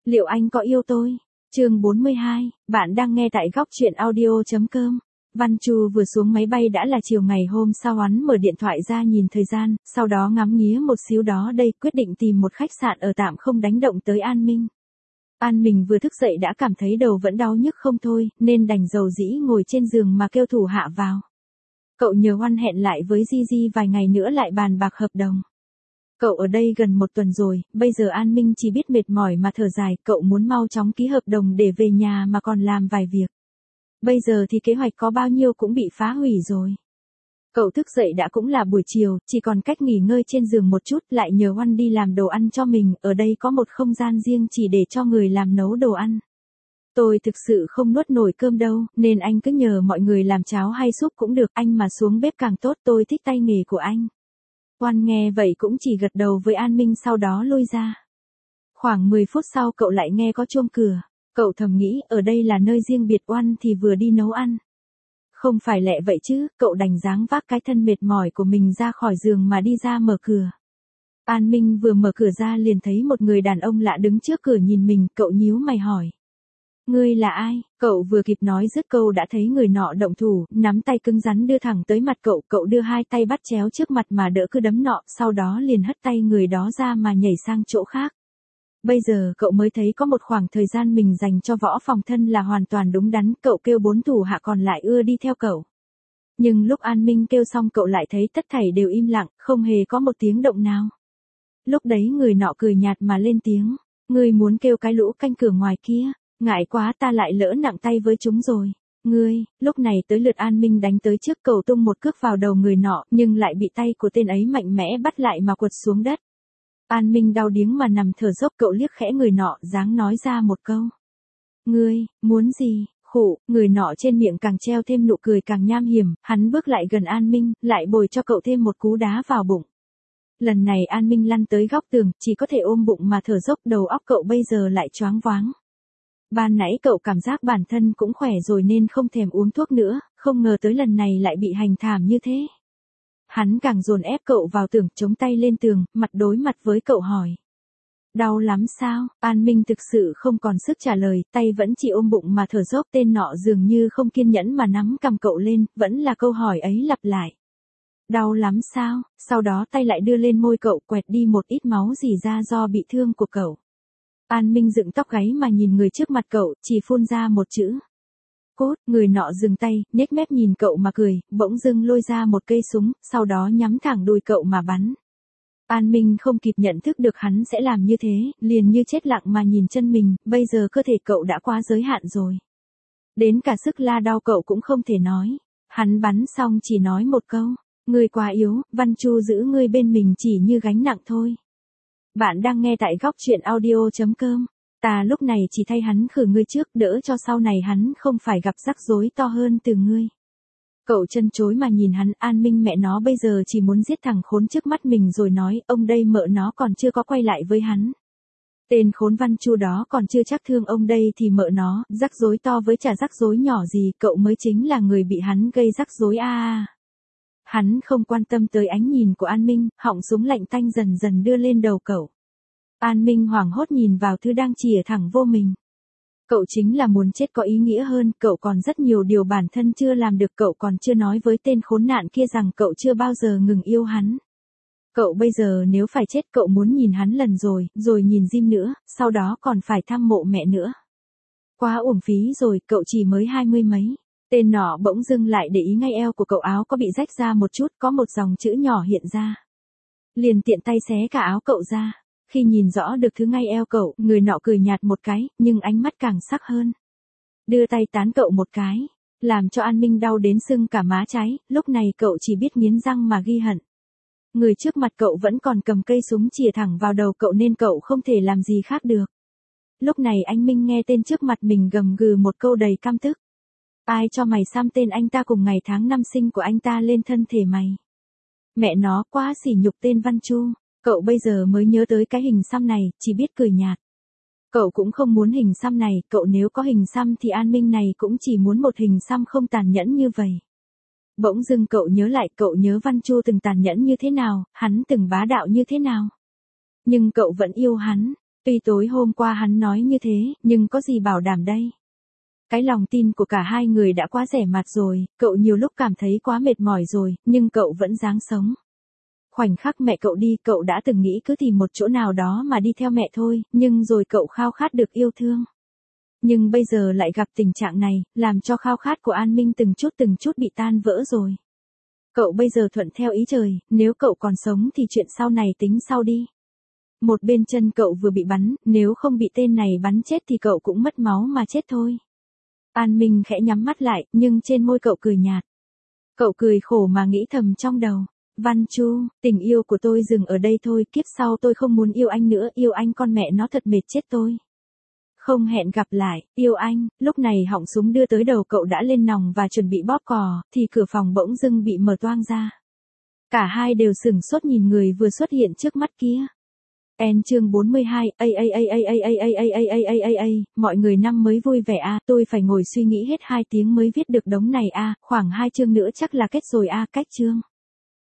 Liệu anh có yêu tôi? Chương 42, bạn đang nghe tại góc truyện audio.com. Văn Chu vừa xuống máy bay đã là chiều ngày hôm sau, hắn mở điện thoại ra nhìn thời gian, sau đó ngắm nghía một xíu đó đây, quyết định tìm một khách sạn ở tạm không đánh động tới An Minh. An Minh vừa thức dậy đã cảm thấy đầu vẫn đau nhức không thôi, nên đành dầu dĩ ngồi trên giường mà kêu thủ hạ vào. Cậu nhờ Oan hẹn lại với Gigi vài ngày nữa lại bàn bạc hợp đồng. Cậu ở đây gần 1 tuần rồi, bây giờ An Minh chỉ biết mệt mỏi mà thở dài, cậu muốn mau chóng ký hợp đồng để về nhà mà còn làm vài việc. Bây giờ thì kế hoạch có bao nhiêu cũng bị phá hủy rồi. Cậu thức dậy đã cũng là buổi chiều, chỉ còn cách nghỉ ngơi trên giường một chút, lại nhờ Oan đi làm đồ ăn cho mình, ở đây có một không gian riêng chỉ để cho người làm nấu đồ ăn. Tôi thực sự không nuốt nổi cơm đâu, nên anh cứ nhờ mọi người làm cháo hay súp cũng được, anh mà xuống bếp càng tốt, tôi thích tay nghề của anh. Oan nghe vậy cũng chỉ gật đầu với An Minh, sau đó lui ra. Khoảng 10 phút sau cậu lại nghe có chuông cửa. Cậu thầm nghĩ ở đây là nơi riêng biệt, Oan thì vừa đi nấu ăn. Không phải lẹ vậy chứ, cậu đành dáng vác cái thân mệt mỏi của mình ra khỏi giường mà đi ra mở cửa. An Minh vừa mở cửa ra liền thấy một người đàn ông lạ đứng trước cửa nhìn mình, cậu nhíu mày hỏi. Ngươi là ai? Cậu vừa kịp nói dứt câu đã thấy người nọ động thủ, nắm tay cứng rắn đưa thẳng tới mặt cậu, cậu đưa hai tay bắt chéo trước mặt mà đỡ cứ đấm nọ, sau đó liền hất tay người đó ra mà nhảy sang chỗ khác. Bây giờ cậu mới thấy có một khoảng thời gian mình dành cho võ phòng thân là hoàn toàn đúng đắn, cậu kêu 4 thủ hạ còn lại ưa đi theo cậu. Nhưng lúc An Minh kêu xong cậu lại thấy tất thảy đều im lặng, không hề có một tiếng động nào. Lúc đấy người nọ cười nhạt mà lên tiếng, ngươi muốn kêu cái lũ canh cửa ngoài kia. Ngại quá, ta lại lỡ nặng tay với chúng rồi. Ngươi, lúc này tới lượt An Minh đánh tới trước, cậu tung một cước vào đầu người nọ, nhưng lại bị tay của tên ấy mạnh mẽ bắt lại mà quật xuống đất. An Minh đau điếng mà nằm thở dốc, cậu liếc khẽ người nọ, dáng nói ra một câu. Ngươi, muốn gì? Khụ, người nọ trên miệng càng treo thêm nụ cười càng nham hiểm, hắn bước lại gần An Minh, lại bồi cho cậu thêm một cú đá vào bụng. Lần này An Minh lăn tới góc tường, chỉ có thể ôm bụng mà thở dốc, đầu óc cậu bây giờ lại choáng váng. Ban nãy cậu cảm giác bản thân cũng khỏe rồi nên không thèm uống thuốc nữa, không ngờ tới lần này lại bị hành thảm như thế. Hắn càng dồn ép cậu vào tường, chống tay lên tường, mặt đối mặt với cậu hỏi. Đau lắm sao? An Minh thực sự không còn sức trả lời, tay vẫn chỉ ôm bụng mà thở dốc, tên nọ dường như không kiên nhẫn mà nắm cằm cậu lên, vẫn là câu hỏi ấy lặp lại. Đau lắm sao? Sau đó tay lại đưa lên môi cậu, quẹt đi một ít máu rỉ ra do bị thương của cậu. An Minh dựng tóc gáy mà nhìn người trước mặt cậu, chỉ phun ra một chữ. Cốt, người nọ dừng tay, nhếch mép nhìn cậu mà cười, bỗng dưng lôi ra một cây súng, sau đó nhắm thẳng đùi cậu mà bắn. An Minh không kịp nhận thức được hắn sẽ làm như thế, liền như chết lặng mà nhìn chân mình, bây giờ cơ thể cậu đã quá giới hạn rồi. Đến cả sức la đau cậu cũng không thể nói. Hắn bắn xong chỉ nói một câu, ngươi quá yếu, Văn Chu giữ ngươi bên mình chỉ như gánh nặng thôi. Bạn đang nghe tại góc truyện audio.com. Ta lúc này chỉ thay hắn khử ngươi trước, đỡ cho sau này hắn không phải gặp rắc rối to hơn từ ngươi. Cậu chân chối mà nhìn hắn, An Minh mẹ nó bây giờ chỉ muốn giết thằng khốn trước mắt mình rồi nói, ông đây mợ nó còn chưa có quay lại với hắn. Tên khốn Văn Chu đó còn chưa chắc thương ông đây thì mợ nó, rắc rối to với chả rắc rối nhỏ gì, cậu mới chính là người bị hắn gây rắc rối a. Hắn không quan tâm tới ánh nhìn của An Minh, họng súng lạnh tanh dần dần đưa lên đầu cậu. An Minh hoảng hốt nhìn vào thứ đang chĩa thẳng vô mình. Cậu chính là muốn chết có ý nghĩa hơn, cậu còn rất nhiều điều bản thân chưa làm được, cậu còn chưa nói với tên khốn nạn kia rằng cậu chưa bao giờ ngừng yêu hắn. Cậu bây giờ nếu phải chết cậu muốn nhìn hắn lần rồi nhìn Jim nữa, sau đó còn phải thăm mộ mẹ nữa. Quá uổng phí rồi, cậu chỉ mới 20 mấy. Tên nọ bỗng dưng lại để ý ngay eo của cậu, áo có bị rách ra một chút, có một dòng chữ nhỏ hiện ra. Liền tiện tay xé cả áo cậu ra. Khi nhìn rõ được thứ ngay eo cậu, người nọ cười nhạt một cái, nhưng ánh mắt càng sắc hơn. Đưa tay tán cậu một cái, làm cho An Minh đau đến sưng cả má trái, lúc này cậu chỉ biết nghiến răng mà ghi hận. Người trước mặt cậu vẫn còn cầm cây súng chĩa thẳng vào đầu cậu nên cậu không thể làm gì khác được. Lúc này anh Minh nghe tên trước mặt mình gầm gừ một câu đầy căm tức. Ai cho mày xăm tên anh ta cùng ngày tháng năm sinh của anh ta lên thân thể mày? Mẹ nó quá sỉ nhục tên Văn Chu. Cậu bây giờ mới nhớ tới cái hình xăm này, chỉ biết cười nhạt. Cậu cũng không muốn hình xăm này, cậu nếu có hình xăm thì An Minh này cũng chỉ muốn một hình xăm không tàn nhẫn như vậy. Bỗng dưng cậu nhớ lại, cậu nhớ Văn Chu từng tàn nhẫn như thế nào, hắn từng bá đạo như thế nào. Nhưng cậu vẫn yêu hắn. Tuy tối hôm qua hắn nói như thế, nhưng có gì bảo đảm đây? Cái lòng tin của cả hai người đã quá rẻ mạt rồi, cậu nhiều lúc cảm thấy quá mệt mỏi rồi, nhưng cậu vẫn dáng sống. Khoảnh khắc mẹ cậu đi, cậu đã từng nghĩ cứ tìm một chỗ nào đó mà đi theo mẹ thôi, nhưng rồi cậu khao khát được yêu thương. Nhưng bây giờ lại gặp tình trạng này, làm cho khao khát của An Minh từng chút bị tan vỡ rồi. Cậu bây giờ thuận theo ý trời, nếu cậu còn sống thì chuyện sau này tính sau đi. Một bên chân cậu vừa bị bắn, nếu không bị tên này bắn chết thì cậu cũng mất máu mà chết thôi. An Minh khẽ nhắm mắt lại, nhưng trên môi cậu cười nhạt. Cậu cười khổ mà nghĩ thầm trong đầu. Văn Chu, tình yêu của tôi dừng ở đây thôi, kiếp sau tôi không muốn yêu anh nữa, yêu anh con mẹ nó thật mệt chết tôi. Không hẹn gặp lại, yêu anh. Lúc này họng súng đưa tới đầu cậu đã lên nòng và chuẩn bị bóp cò, thì cửa phòng bỗng dưng bị mở toang ra. Cả hai đều sửng sốt nhìn người vừa xuất hiện trước mắt kia. Chương 42, mọi người năm mới vui vẻ a, tôi phải ngồi suy nghĩ hết 2 tiếng mới viết được đống này a, khoảng 2 chương nữa chắc là kết rồi a, cách chương.